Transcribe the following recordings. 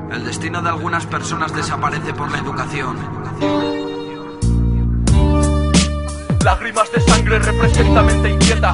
El destino de algunas personas desaparece por la educación. Lágrimas de sangre representa mente inquieta.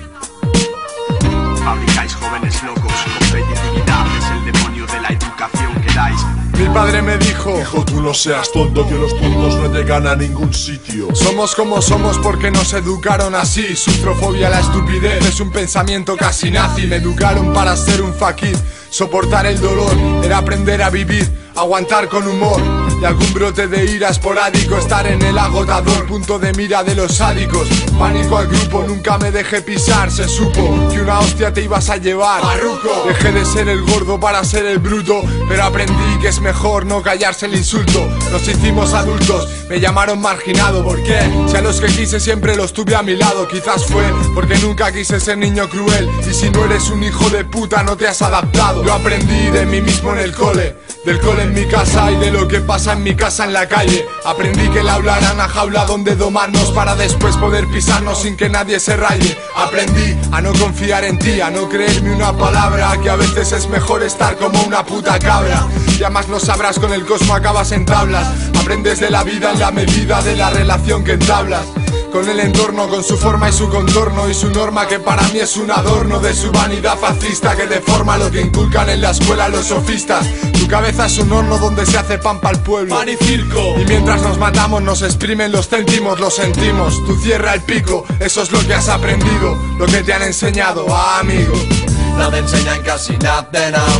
Fabricáis jóvenes locos con fe y dignidad. Es el demonio de la educación que dais. Mi padre me dijo: hijo, tú no seas tonto, que los tontos no llegan a ningún sitio. Somos como somos porque nos educaron así. Sustrofobia, la estupidez, es un pensamiento casi nazi. Me educaron para ser un fakir, soportar el dolor, era aprender a vivir, aguantar con humor y algún brote de ira esporádico, estar en el agotador, punto de mira de los sádicos. Pánico al grupo, nunca me dejé pisar, se supo que una hostia te ibas a llevar. Marruco. Dejé de ser el gordo para ser el bruto, pero aprendí que es mejor no callarse el insulto. Nos hicimos adultos, me llamaron marginado. ¿Por qué? Si a los que quise siempre los tuve a mi lado. Quizás fue porque nunca quise ser niño cruel, y si no eres un hijo de puta no te has adaptado. Yo aprendí de mí mismo en el cole, del cole en mi casa y de lo que pasa en mi casa en la calle. Aprendí que el aula era una jaula donde domarnos para después poder pisarnos sin que nadie se raye. Aprendí a no confiar en ti, a no creerme una palabra, que a veces es mejor estar como una puta cabra. Ya más no sabrás, con el cosmo acabas en tablas. Aprendes de la vida en la medida de la relación que entablas con el entorno, con su forma y su contorno y su norma, que para mí es un adorno de su vanidad fascista que deforma lo que inculcan en la escuela los sofistas. Tu cabeza es un horno donde se hace pan para el pueblo, pan y circo. Y mientras nos matamos nos exprimen los céntimos, lo sentimos. Tú cierra el pico, eso es lo que has aprendido, lo que te han enseñado, amigo. No te enseñan casi nada,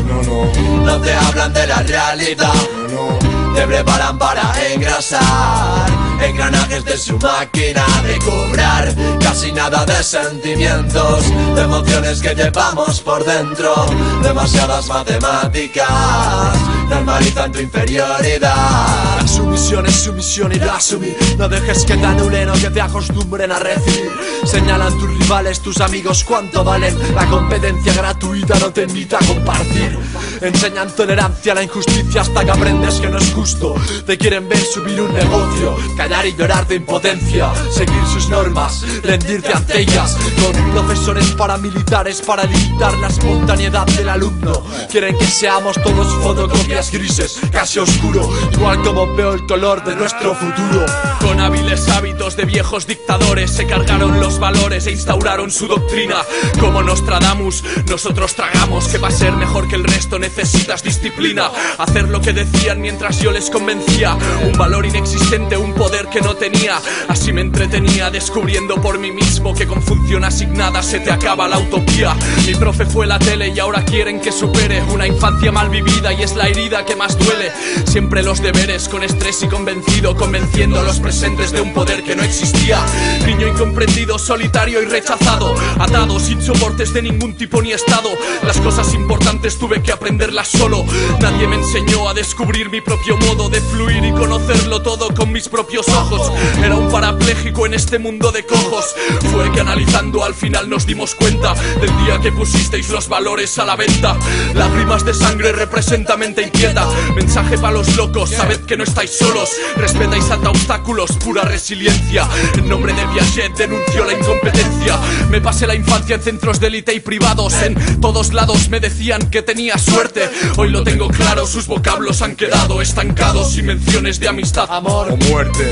No, no te hablan de la realidad, no. te preparan para engrasar engranajes de su máquina de cobrar. Casi nada de sentimientos, de emociones que llevamos por dentro. Demasiadas matemáticas normalizan tu inferioridad. La sumisión es sumisión y lo asumí. No dejes que te anulen o que te acostumbren a recibir. Señalan tus rivales, tus amigos cuánto valen. La competencia gratuita no te invita a compartir. Enseñan tolerancia a la injusticia hasta que aprendes que no es justo. Te quieren ver subir un negocio, callar y llorar de impotencia, seguir sus normas, rendirte ante ellas. Con profesores paramilitares para limitar la espontaneidad del alumno. Quieren que seamos todos fotocopias grises, casi oscuro, igual como veo el color de nuestro futuro. Con hábiles hábitos de viejos dictadores se cargaron los valores e instauraron su doctrina. Como Nostradamus, nosotros tragamos que para ser mejor que el resto necesitas disciplina. Hacer lo que decían mientras yo les convencía. Un valor inexistente, un poder que no tenía. Así me entretenía descubriendo por mí mismo que con función asignada se te acaba la utopía. Mi profe fue la tele y ahora quieren que supere una infancia mal vivida, y es la herida que más duele. Siempre los deberes con estrés y convencido, convenciendo a los presentes de un poder que no existía. Niño incomprendido, solitario y rechazado, atado sin soportes de ningún tipo ni estado. Las cosas importantes tuve que aprenderlas solo. Nadie me enseñó a descubrir mi propio modo de fluir y conocerlo todo con mis propios ojos. Era un parapléjico en este mundo de cojos. Fue que analizando al final nos dimos cuenta del día que pusisteis los valores a la venta. Lágrimas de sangre representa mente inquieta. Mensaje para los locos, sabed que no estáis solos. Respeta y salta obstáculos, pura resiliencia. En nombre de Piaget denunció la incompetencia. Me pasé la infancia en centros de élite y privados. En todos lados me decían que tenía suerte. Hoy lo tengo claro, sus vocablos han quedado estancados sin menciones de amistad, amor o muerte.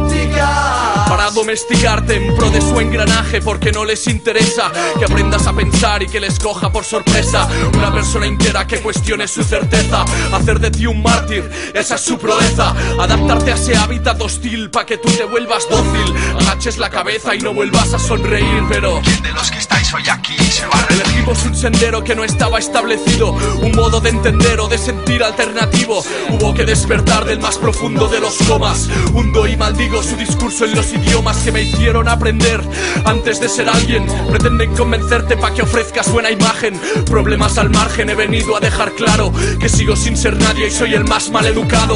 Táctica para domesticarte en pro de su engranaje, porque no les interesa que aprendas a pensar y que les coja por sorpresa una persona entera que cuestione su certeza. Hacer de ti un mártir, esa es su proeza. Adaptarte a ese hábitat hostil pa' que tú te vuelvas dócil. Agaches la cabeza y no vuelvas a sonreír. Pero ¿quién de los que estáis hoy aquí se va a reír? elegimos un sendero que no estaba establecido, un modo de entender o de sentir alternativo. Hubo que despertar del más profundo de los comas. Hundo y maldigo su discurso en los idiomas que me hicieron aprender. Antes de ser alguien, pretenden convencerte pa' que ofrezcas buena imagen. Problemas al margen, he venido a dejar claro que sigo sin ser nadie y soy el más mal educado.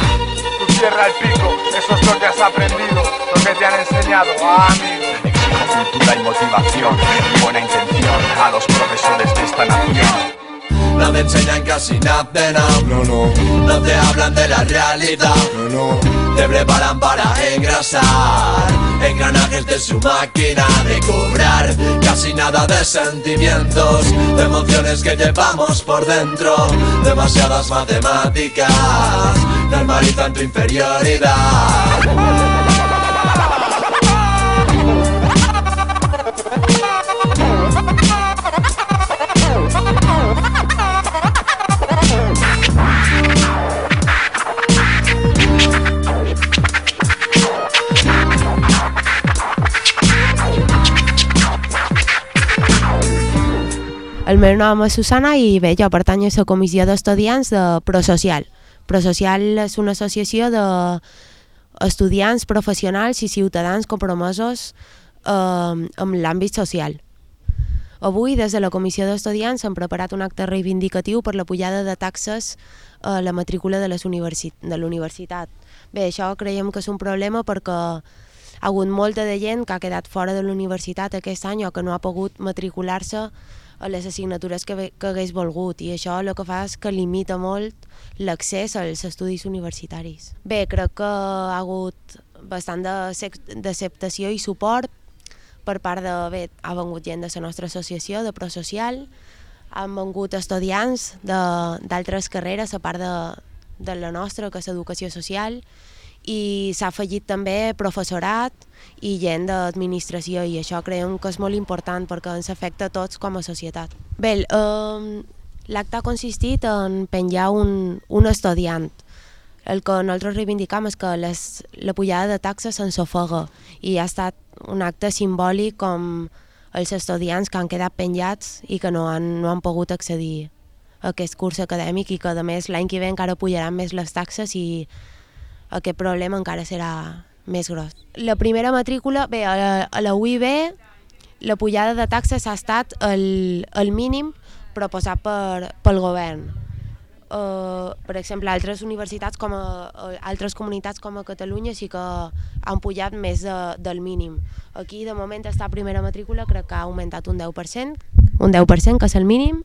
Tú cierra el pico, eso es lo que has aprendido, lo que te han enseñado, amigo. Exijo cultura y motivación y buena intención a los profesores de esta nación. no te enseñan casi nada de nada. No te hablan de la realidad. Te preparan para engrasar engranajes de su máquina de cobrar. Casi nada de sentimientos, de emociones que llevamos por dentro. Demasiadas matemáticas normalizan tu inferioridad. El meu nom és Susana i bé, jo pertanyo a la comissió d'estudiants de Prosocial. Prosocial és una associació d'estudiants, professionals i ciutadans compromesos amb l'àmbit social. Avui, des de la comissió d'estudiants, hem preparat un acte reivindicatiu per la pujada de taxes a la matrícula de l'universitat. Bé, això creiem que és un problema perquè hi ha hagut molta de gent que ha quedat fora de la universitat aquest any o que no ha pogut matricular-se a les assignatures que hagués volgut, i això el que fa és que limita molt l'accés als estudis universitaris. Bé, crec que ha hagut bastant d'acceptació i suport per part de... Bé, ha vengut gent de la nostra associació, de Prosocial, han vengut estudiants d'altres carreres a part de la nostra, que és educació social, i s'ha afegit també professorat i gent d'administració, i això creiem que és molt important perquè ens afecta a tots com a societat. Bé, l'acte ha consistit en penjar un estudiant. El que nosaltres reivindicam és que la pujada de taxes se'ns ofega, i ha estat un acte simbòlic com els estudiants que han quedat penjats i que no han pogut accedir a aquest curs acadèmic, i que a més l'any que ve encara pujaran més les taxes i aquest problema encara serà més gros. La primera matrícula, bé, a la UIB la pujada de taxes ha estat el mínim proposat pel govern. Per exemple, altres universitats, altres comunitats com a Catalunya sí que han pujat més del mínim. Aquí de moment està primera matrícula, crec que ha augmentat un 10%, que és el mínim.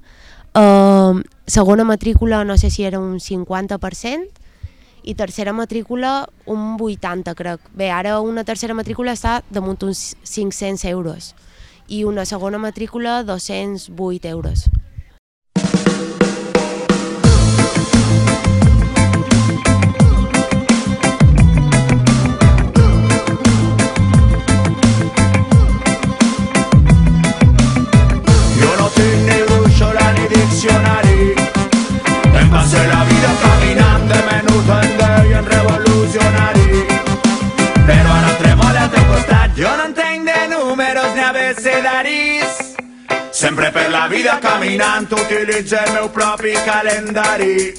Segona matrícula no sé si era un 50%, i tercera matrícula un 80%, crec. Bé, ara una tercera matrícula està damunt uns 500 euros i una segona matrícula 208 euros. Yo no tinc ni brúixola ni diccionari, em passé la vida caminant de menut en deien revolucionari, però ara tremola al teu costat. Jo no entenc de números ni abecedaris, sempre per la vida caminant utilitzo el meu propi calendari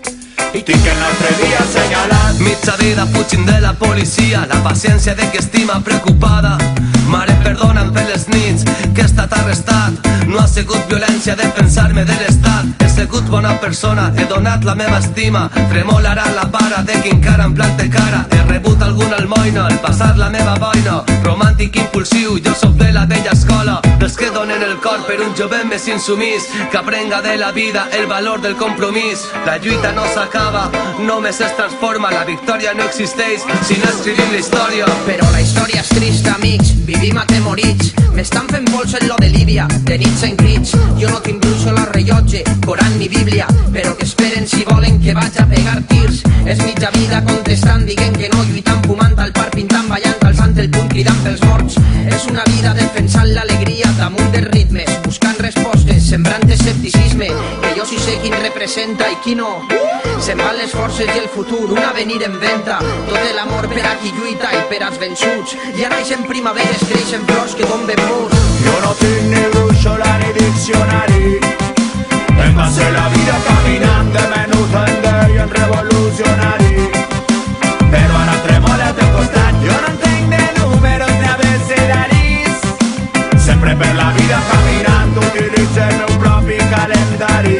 i tinc el nostre dia assenyalat. Mitja vida fugint de la policia, la paciència de qui estima preocupada. Mare, perdona'm per les nits que he estat arrestat. No ha sigut violència defensar-me de l'estat. He sigut bona persona, he donat la meva estima. Tremolarà la vara de qui encara em plante cara. He rebut algun almoina al passar la meva boina. Romàntic impulsiu, jo soc de la vella escola, dels que donen el cor per un jovent més insumís, que aprenga de la vida el valor del compromís. La lluita no s'acaba, només es transforma. La victòria no existeix si no escrivim la història. Però la història és trista, amics, vivim atemorits. M'estan fent pols en lo de Líbia, de nits en crits. Jo no tinc brúixola, rellotge, Coran ni Bíblia, però que esperen si volen que vaig a pegar tirs. És mitja vida contestant, dient que no, lluitant, fumant al parc, pintant, ballant, alçant el punt, cridant pels morts. És una vida defensant l'alegria damunt dels ritmes, buscant respostes, sembrant escepticisme, que jo sí sé quin representa i qui no. Se'n van les forces i el futur, un avenir en venta, tot l'amor per a qui lluita i per als vençuts. Ja naixen primaveres, creixen flors que tomben murs. Jo no tinc ni brúixola ni diccionari, em passé la vida caminant de menut en deien revolucionari, però ara tremola al teu costat. Jo no entenc de números ni abecedaris, sempre per la vida caminant utilitzo el meu propi calendari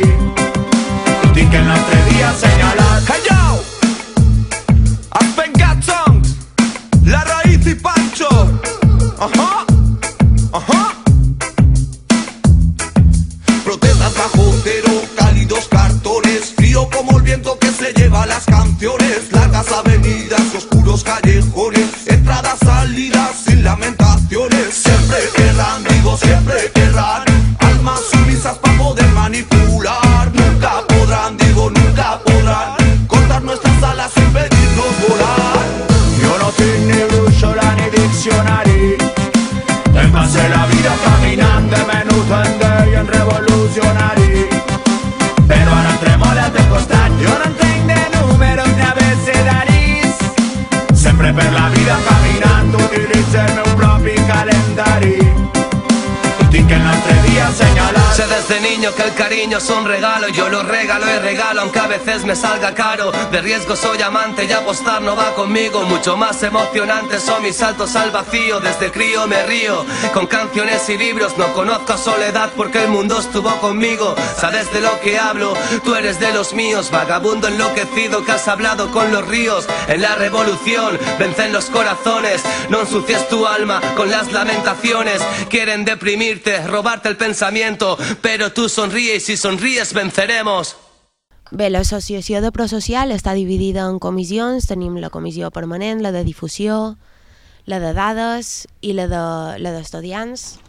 i tinc el nostre dia assenyalat. Hey yo! Aspen Songs, La Raíz y Pancho. Ajá, ajá. Protestas bajo cero, calidad niño que el cariño es un regalo. Yo lo regalo y regalo aunque a veces me salga caro. De riesgo soy amante y apostar no va conmigo. Mucho más emocionantes son mis saltos al vacío. Desde crío me río con canciones y libros. No conozco soledad porque el mundo estuvo conmigo. Sabes de lo que hablo, tú eres de los míos. Vagabundo enloquecido que has hablado con los ríos. En la revolución vencen los corazones. No ensucies tu alma con las lamentaciones. Quieren deprimirte, robarte el pensamiento, pero tú sonríe y si sonríes venceremos. Bé, l'associació de Prosocial està dividida en comissions. Tenim la comissió permanent, la de difusió, la de dades i la d'estudiants.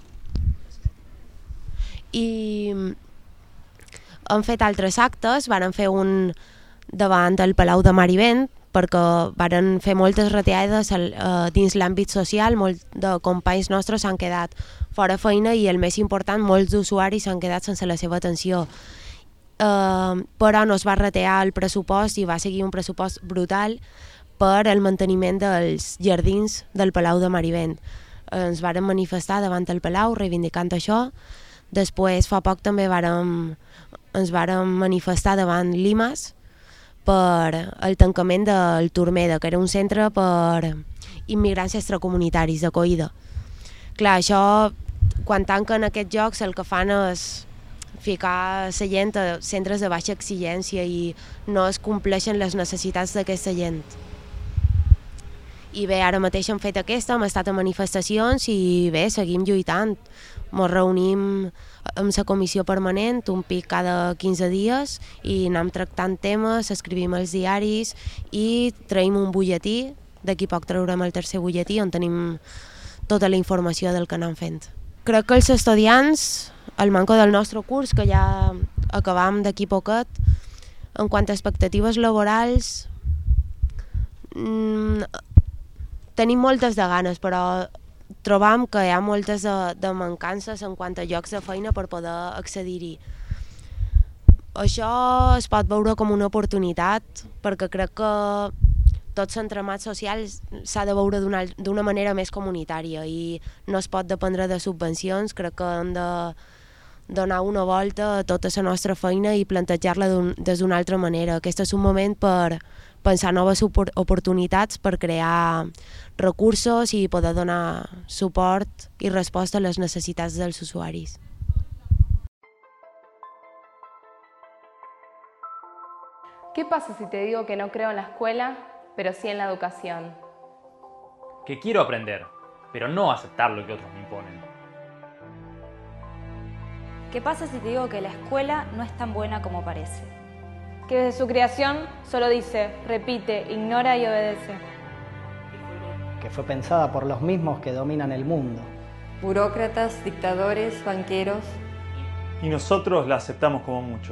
I hem fet altres actes, varen fer un davant el Palau de Mar i Vent, perquè varen fer moltes retirades dins l'àmbit social. Molts de companys nostres s'han quedat fora feina i el més important, molts d'usuaris s'han quedat sense la seva atenció. Però no es va retirar el pressupost i va seguir un pressupost brutal per al manteniment dels jardins del Palau de Mar i Vent. Ens varen manifestar davant el Palau reivindicant això. Després, fa poc també ens varen manifestar davant l'IMAS per el tancament del Turmeda, que era un centre per immigrants extracomunitaris d'acollida. Clar, això, quan tanquen aquests jocs, el que fan és ficar la gent a centres de baixa exigència i no es compleixen les necessitats d'aquesta gent. I bé, ara mateix hem fet aquesta, hem estat a manifestacions i bé, seguim lluitant. Ens reunim amb la comissió permanent, un pic cada 15 dies, i anem tractant temes, escrivim els diaris i traiem un butlletí. D'aquí poc traurem el tercer butlletí on tenim tota la informació del que anem fent. Crec que els estudiants, al manco del nostre curs, que ja acabam d'aquí poquet, en quant a expectatives laborals, tenim moltes de ganes, però trobam que hi ha moltes de mancances en quant a llocs de feina per poder accedir-hi. Això es pot veure com una oportunitat, perquè crec que tot l'entramat social s'ha de veure d'una manera més comunitària i no es pot dependre de subvencions. Crec que hem de donar una volta a tota la nostra feina i plantejar-la d'una altra manera. Aquest és un moment per pensar noves oportunitats, per crear recursos i poder donar suport i resposta a les necessitats dels usuaris. ¿Qué pasa si te digo que no creo en la escuela, pero sí en la educación? Que quiero aprender, pero no aceptar lo que otros me imponen. ¿Qué pasa si te digo que la escuela no es tan buena como parece? Que desde su creación solo dice, repite, ignora y obedece. Que fue pensada por los mismos que dominan el mundo. Burócratas, dictadores, banqueros. Y nosotros la aceptamos como muchos.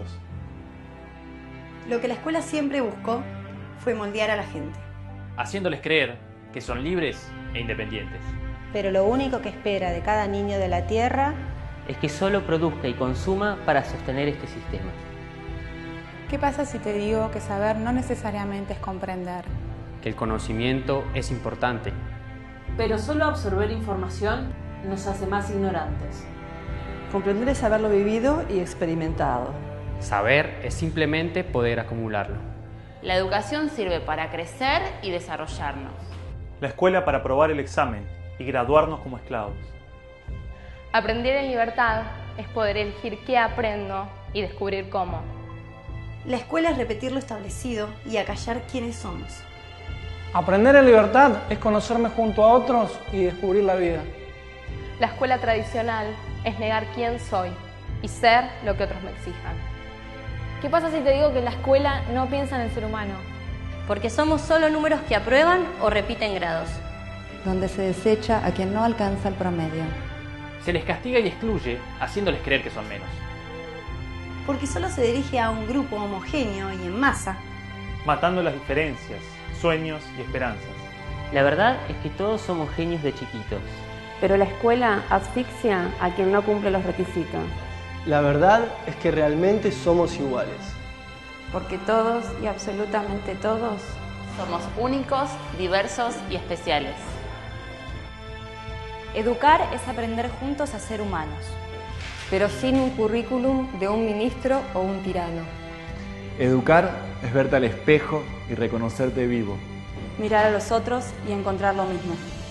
Lo que la escuela siempre buscó fue moldear a la gente, haciéndoles creer que son libres e independientes. Pero lo único que espera de cada niño de la Tierra es que solo produzca y consuma para sostener este sistema. ¿Qué pasa si te digo que saber no necesariamente es comprender? Que el conocimiento es importante. Pero solo absorber información nos hace más ignorantes. Comprender es haberlo vivido y experimentado. Saber es simplemente poder acumularlo. La educación sirve para crecer y desarrollarnos. La escuela para aprobar el examen y graduarnos como esclavos. Aprender en libertad es poder elegir qué aprendo y descubrir cómo. La escuela es repetir lo establecido y acallar quiénes somos. Aprender en libertad es conocerme junto a otros y descubrir la vida. La escuela tradicional es negar quién soy y ser lo que otros me exijan. ¿Qué pasa si te digo que la escuela no piensa en el ser humano? Porque somos solo números que aprueban o repiten grados. Donde se desecha a quien no alcanza el promedio. Se les castiga y excluye, haciéndoles creer que son menos. Porque solo se dirige a un grupo homogéneo y en masa. Matando las diferencias, sueños y esperanzas. La verdad es que todos somos genios de chiquitos. Pero la escuela asfixia a quien no cumple los requisitos. La verdad es que realmente somos iguales. Porque todos y absolutamente todos somos únicos, diversos y especiales. Educar es aprender juntos a ser humanos. pero sin un currículum de un ministro o un tirano. Educar es verte al espejo y reconocerte vivo. Mirar a los otros y encontrar lo mismo.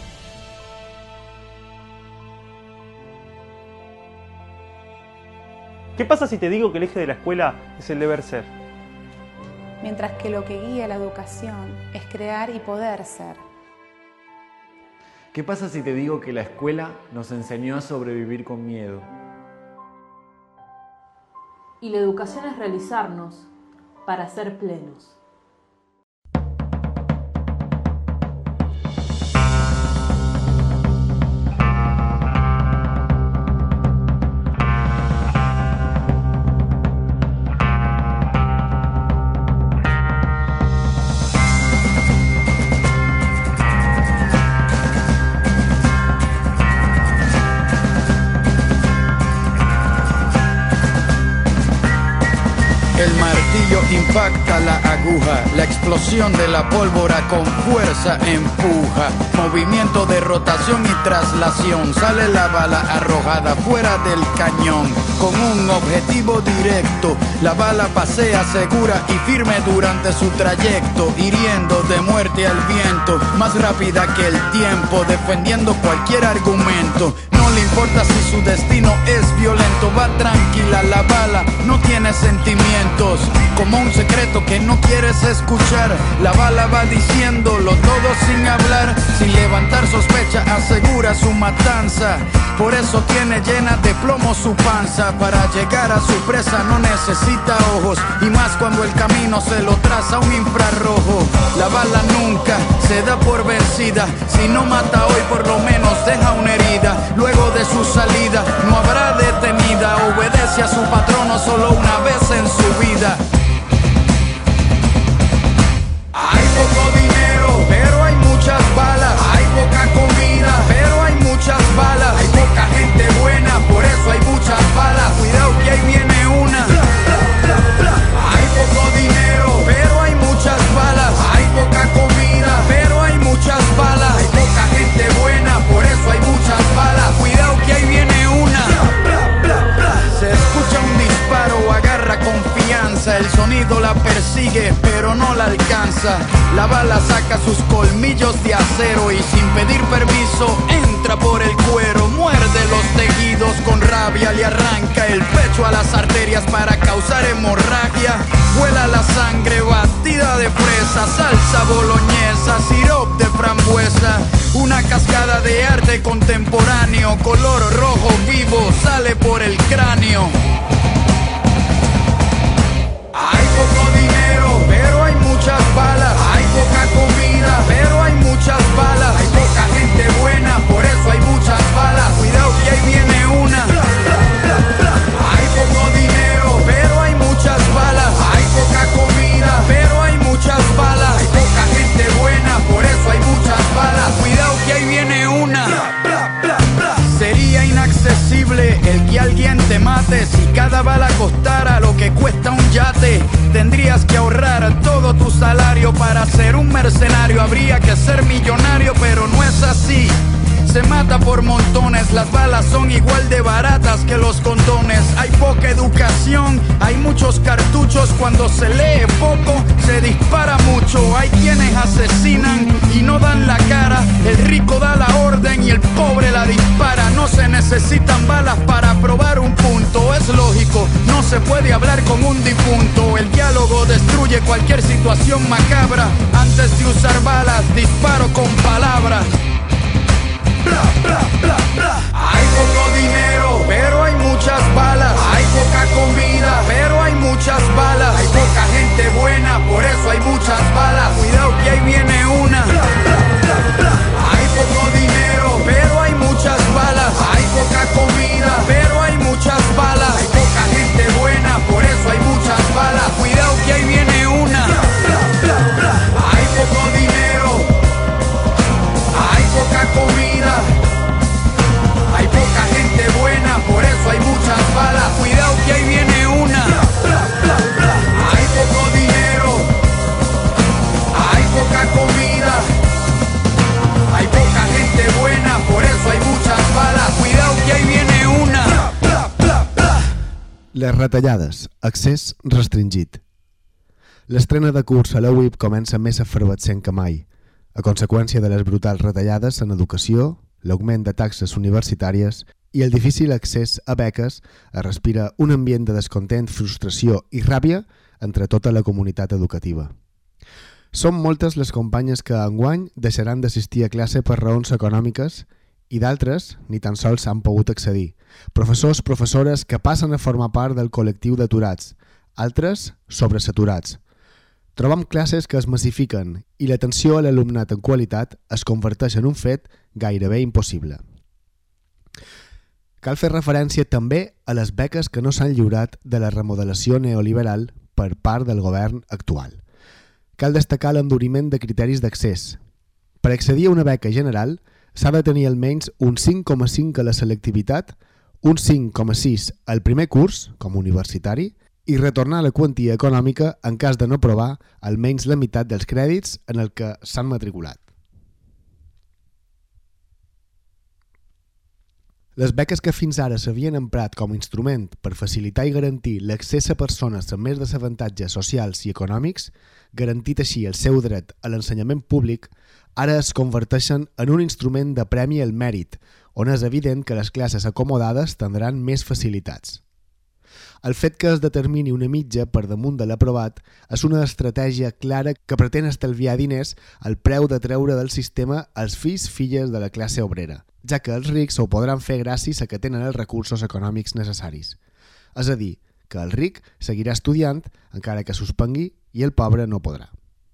¿Qué pasa si te digo que el eje de la escuela es el deber ser? Mientras que lo que guía la educación es crear y poder ser. ¿Qué pasa si te digo que la escuela nos enseñó a sobrevivir con miedo? Y la educación es realizarnos para ser plenos. El martillo impacta la aguja, la explosión de la pólvora con fuerza empuja. Movimiento de rotación y traslación, sale la bala arrojada fuera del cañón. Con un objetivo directo, la bala pasea segura y firme durante su trayecto, hiriendo de muerte al viento, más rápida que el tiempo, defendiendo cualquier argumento. No le importa si su destino es violento, va tranquila la bala, no tiene sentimientos. Como un secreto que no quieres escuchar, la bala va diciéndolo todo sin hablar, sin levantar sospecha, asegura su matanza. Por eso tiene llena de plomo su panza. Para llegar a su presa no necesita ojos, y más cuando el camino se lo traza un infrarrojo. La bala nunca se da por vencida, si no mata hoy por lo menos deja una herida. Luego de su salida no habrá detenida, obedece a su patrono solo una vez en su vida. Hay poco dinero, pero hay muchas balas. Hay poca comida, pero hay muchas balas. Hay poca gente buena, por eso hay muchas balas. Cuidado que ahí viene una. Hay poco dinero, pero hay muchas balas. Hay poca comida, pero hay muchas balas. Hay poca gente buena, por eso hay muchas balas. Cuidado que ahí viene una. Se escucha un disparo, agarra confianza. El sonido la persigue, pero no la alcanza. La bala saca sus colmillos de acero y sin pedir permiso entra por el cuero. Muerde los tejidos con rabia, le arranca el pecho a las arterias para causar hemorragia. Vuela la sangre batida de fresa, salsa boloñesa, sirop de frambuesa. Una cascada de arte contemporáneo, color rojo vivo, sale por el cráneo. Hay poco dinero, pero hay muchas balas. Hay poca comida, pero hay muchas balas. Hay poca gente buena, por eso hay muchas balas. Cuidado que ahí viene una. Hay poco dinero, pero hay muchas balas. Hay poca comida, pero hay muchas balas. Hay poca gente buena, por eso hay muchas balas. Cuidado que ahí viene una. Sería inaccesible el que alguien te mate. Si cada bala costara lo que cuesta un yate, tendrías que ahorrar todo tu salario para ser un mercenario. Habría que ser millonario, pero no es así. Se mata por montones, las balas son igual de baratas que los condones. Hay poca educación, hay muchos cartuchos. Cuando se lee poco, se dispara mucho. Hay quienes asesinan y no dan la cara. El rico da la orden y el pobre la dispara. No se necesitan balas para probar un punto. Es lógico, no se puede hablar con un difunto. El diálogo destruye cualquier situación macabra. Antes de usar balas, disparo con palabras. Hay poco dinero, pero hay muchas balas. Hay poca comida, pero hay muchas balas. Hay poca gente buena, por eso hay muchas balas. Cuidado que ahí viene una. Hay poco dinero, pero hay muchas balas. Hay poca comida, pero hay muchas balas. Hay poca gente buena, por eso hay muchas balas. Cuidado que ahí viene una. Hay poco dinero, hay poca comida, hay poca gente buena, por eso hay muchas balas. Cuidado que ahí viene una. Hay Les retallades, accés restringit. L'estrena de curs a la UIP comença més efervescent que mai, a conseqüència de les brutals retallades en educació, l'augment de taxes universitàries i el difícil accés a beques. Es respira un ambient de descontent, frustració i ràbia entre tota la comunitat educativa. Són moltes les companyes que enguany deixaran d'assistir a classe per raons econòmiques i d'altres ni tan sols han pogut accedir. Professors, professores que passen a formar part del col·lectiu d'aturats, altres sobresaturats. Trobam classes que es massifiquen i l'atenció a l'alumnat en qualitat es converteix en un fet gairebé impossible. Cal fer referència també a les beques que no s'han lliurat de la remodelació neoliberal per part del govern actual. Cal destacar l'enduriment de criteris d'accés. Per accedir a una beca general s'ha de tenir almenys un 5,5 a la selectivitat, un 5,6 al primer curs, com a universitari, i retornar la quantia econòmica en cas de no aprovar almenys la meitat dels crèdits en el que s'han matriculat. Les beques que fins ara s'havien emprat com a instrument per facilitar i garantir l'accés a persones amb més desavantatges socials i econòmics, garantit així el seu dret a l'ensenyament públic, ara es converteixen en un instrument de premi al mèrit, on és evident que les classes acomodades tindran més facilitats. El fet que es determini una mitja per damunt de l'aprovat és una estratègia clara que pretén estalviar diners al preu de treure del sistema els fills-filles de la classe obrera, ja que els rics ho podran fer gràcies a que tenen els recursos econòmics necessaris. És a dir, que el ric seguirà estudiant encara que suspengui i el pobre no podrà.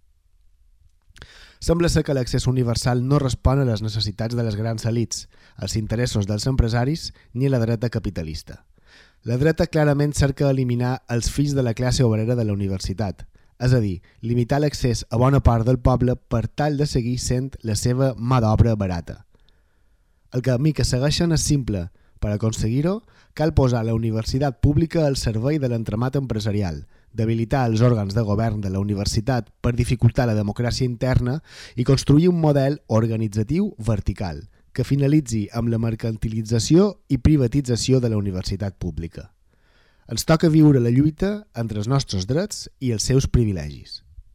Sembla ser que l'accés universal no respon a les necessitats de les grans elits, als interessos dels empresaris ni a la dreta capitalista. La dreta clarament cerca eliminar els fills de la classe obrera de la universitat, és a dir, limitar l'accés a bona part del poble per tal de seguir sent la seva mà d'obra barata. El camí que segueixen és simple. Per aconseguir-ho, cal posar la universitat pública al servei de l'entramat empresarial, debilitar els òrgans de govern de la universitat per dificultar la democràcia interna i construir un model organitzatiu vertical, que finalitzi amb la mercantilització i privatització de la universitat pública. Ens toca viure la lluita entre els nostres drets i els seus privilegis.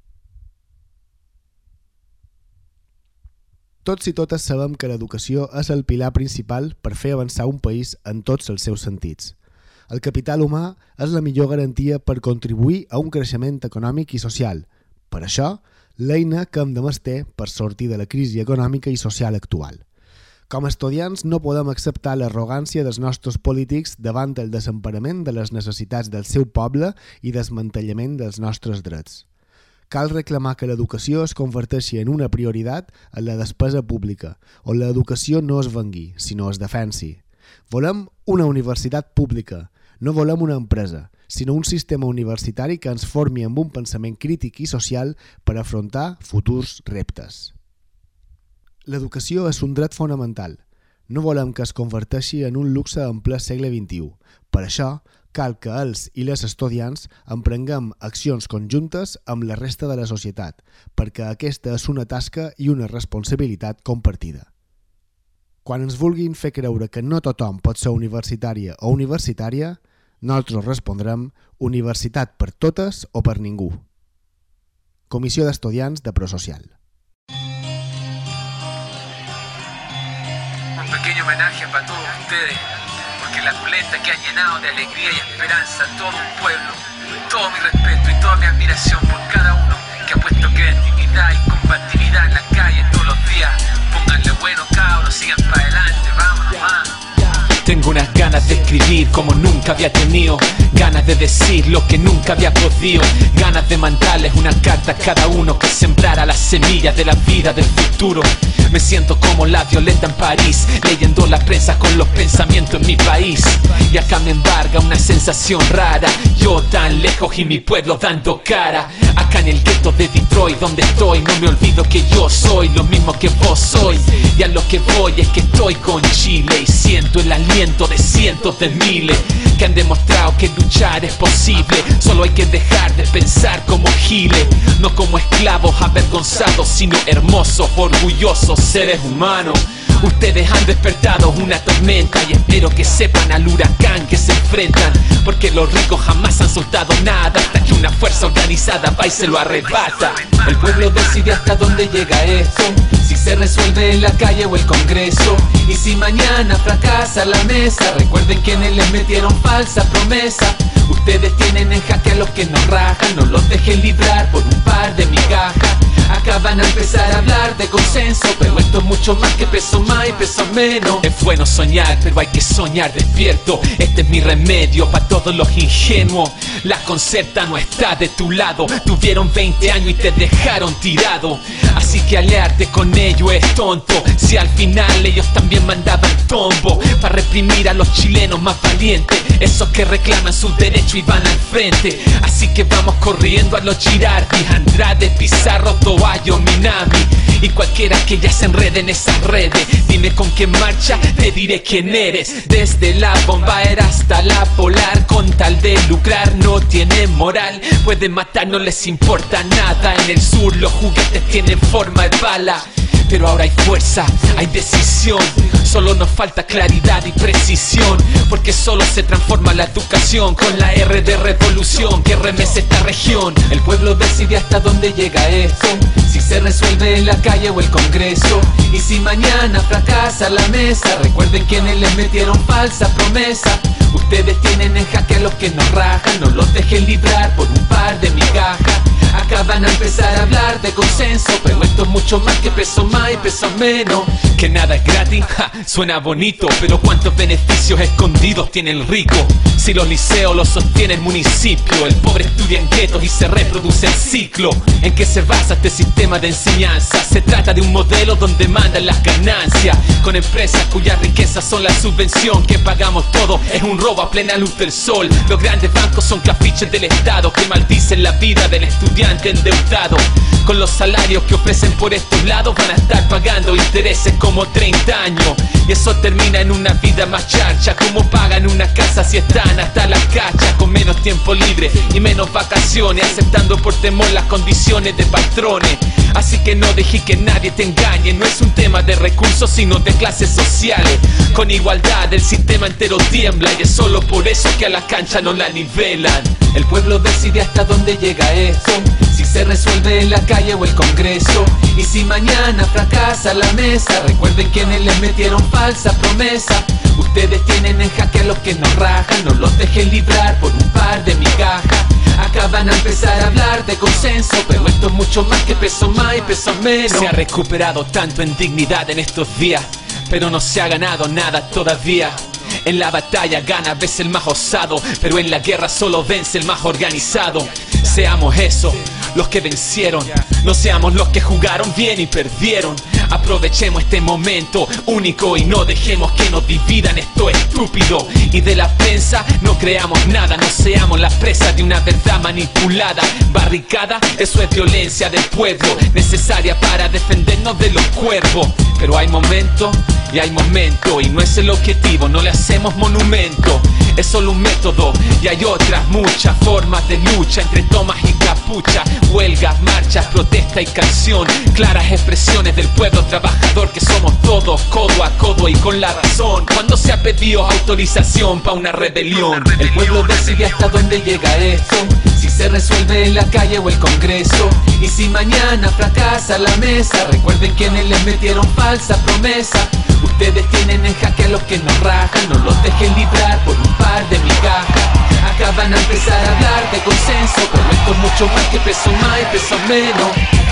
Tots i totes sabem que l'educació és el pilar principal per fer avançar un país en tots els seus sentits. El capital humà és la millor garantia per contribuir a un creixement econòmic i social. Per això, l'eina que hem de mestir per sortir de la crisi econòmica i social actual. Com a estudiants no podem acceptar l'arrogància dels nostres polítics davant el desemparament de les necessitats del seu poble i desmantellament dels nostres drets. Cal reclamar que l'educació es converteixi en una prioritat en la despesa pública, on l'educació no es vengui, sinó es defensi. Volem una universitat pública, no volem una empresa, sinó un sistema universitari que ens formi amb un pensament crític i social per afrontar futurs reptes. L'educació és un dret fonamental. No volem que es converteixi en un luxe en ple segle XXI. Per això, cal que els i les estudiants emprenguem accions conjuntes amb la resta de la societat, perquè aquesta és una tasca i una responsabilitat compartida. Quan ens vulguin fer creure que no tothom pot ser universitària o universitària, nosaltres respondrem universitat per totes o per ningú. Comissió d'Estudiants de Prosocial. Un pequeño homenaje para todos ustedes, porque la culeta que ha llenado de alegría y esperanza a todo un pueblo. Todo mi respeto y toda mi admiración por cada uno que ha puesto creatividad y combatividad en la calle todos los días. Pónganle bueno, cabros, sigan para adelante, vámonos más. Tengo unas ganas de escribir como nunca había tenido, ganas de decir lo que nunca había podido, ganas de mandarles una carta a cada uno que sembrara las semillas de la vida del futuro. Me siento como la Violeta en París, leyendo la prensa con los pensamientos en mi país. Y acá me embarga una sensación rara, yo tan lejos y mi pueblo dando cara. Acá en el gueto de Detroit donde estoy, no me olvido que yo soy lo mismo que vos sois. Y a lo que voy es que estoy con Chile y siento el aliento de cientos de miles que han demostrado que luchar es posible. Solo hay que dejar de pensar como giles, no como esclavos avergonzados, sino hermosos, orgullosos seres humanos. Ustedes han despertado una tormenta y espero que sepan al huracán que se enfrentan, porque los ricos jamás han soltado nada hasta que una fuerza organizada va y se lo arrebata. El pueblo decide hasta dónde llega esto, si se resuelve en la calle o el Congreso. Y si mañana fracasa la mesa, recuerden quienes les metieron falsa promesa. Ustedes tienen en jaque a los que nos rajan, no los dejen librar por un par de migajas. Acá van a empezar a hablar de consenso, pero esto es mucho más que peso más y peso menos. Es bueno soñar, pero hay que soñar despierto. Este es mi remedio para todos los ingenuos. La Concerta no está de tu lado. Tuvieron 20 años y te dejaron tirado, así que aliarte con ellos es tonto. Si al final ellos también mandaban tombo para reprimir a los chilenos más valientes, esos que reclaman sus derechos y van al frente. Así que vamos corriendo a los Girardi, Andrade, Pizarro, Toballo, Minami y cualquiera que ya se enrede en esas redes. Dime con qué marcha, te diré quién eres. Desde la Bombaera hasta la Polar, con tal de lucrar no tienen moral. Pueden matar, no les importa nada. En el sur los juguetes tienen forma de bala, pero ahora hay fuerza, hay decisión. Solo nos falta claridad y precisión, porque solo se transforma la educación con la R de revolución que remece esta región. El pueblo decide hasta dónde llega esto, si se resuelve en la calle o el Congreso. Y si mañana fracasa la mesa, recuerden quienes les metieron falsa promesa. Ustedes tienen en jaque a los que nos rajan, no los dejen librar por un par de migajas. Acá van a empezar a hablar de consenso, pero esto es mucho más que peso más y peso menos. Que nada es gratis, suena bonito, pero cuántos beneficios escondidos tiene el rico. Si los liceos los sostiene el municipio, el pobre estudia en guetos y se reproduce el ciclo. ¿En qué se basa este sistema de enseñanza? Se trata de un modelo donde mandan las ganancias, con empresas cuyas riquezas son la subvención que pagamos todos. Es un robo a plena luz del sol. Los grandes bancos son cafiches del Estado que maldicen la vida del estudiante endeudado. Con los salarios que ofrecen por estos lados van a estar pagando intereses como 30 años, y eso termina en una vida más charcha. ¿Cómo pagan una casa si están hasta las cachas? Con menos tiempo libre y menos vacaciones, aceptando por temor las condiciones de patrones. Así que no dejes que nadie te engañe, no es un tema de recursos sino de clases sociales. Con igualdad el sistema entero tiembla, y es solo por eso que a la cancha no la nivelan. El pueblo decide hasta dónde llega esto, si se resuelve en la calle o el Congreso. Y si mañana fracasa la mesa, recuerden quienes les metieron falsa promesa. Ustedes tienen en jaque a los que nos rajan, no los dejen librar por un par de migajas. Acá van a empezar a hablar de consenso, pero esto es mucho más que peso más y peso menos. Se ha recuperado tanto en dignidad en estos días, pero no se ha ganado nada todavía. En la batalla gana a veces el más osado, pero en la guerra solo vence el más organizado. Seamos eso, los que vencieron, no seamos los que jugaron bien y perdieron. Aprovechemos este momento único y no dejemos que nos dividan esto estúpido. Y de la prensa no creamos nada, no seamos la presa de una verdad manipulada. Barricada, eso es violencia del pueblo, necesaria para defendernos de los cuervos. Pero hay momentos y hay momentos, y no es el objetivo, no le hacemos monumento. Es solo un método y hay otras muchas formas de lucha, entre tomas y capucha, huelgas, marchas, protesta y canción. Claras expresiones del pueblo trabajador que somos todos, codo a codo y con la razón. Cuando se ha pedido autorización para una rebelión, el pueblo decide hasta dónde llega esto, si se resuelve en la calle o el Congreso. Y si mañana fracasa la mesa, recuerden quienes les metieron falsa promesa. Ustedes tienen en jaque a los que nos rajan, no los dejen librar por un par de migajas. Acá van a empezar a hablar de consenso, pero esto es mucho más que peso más y peso menos.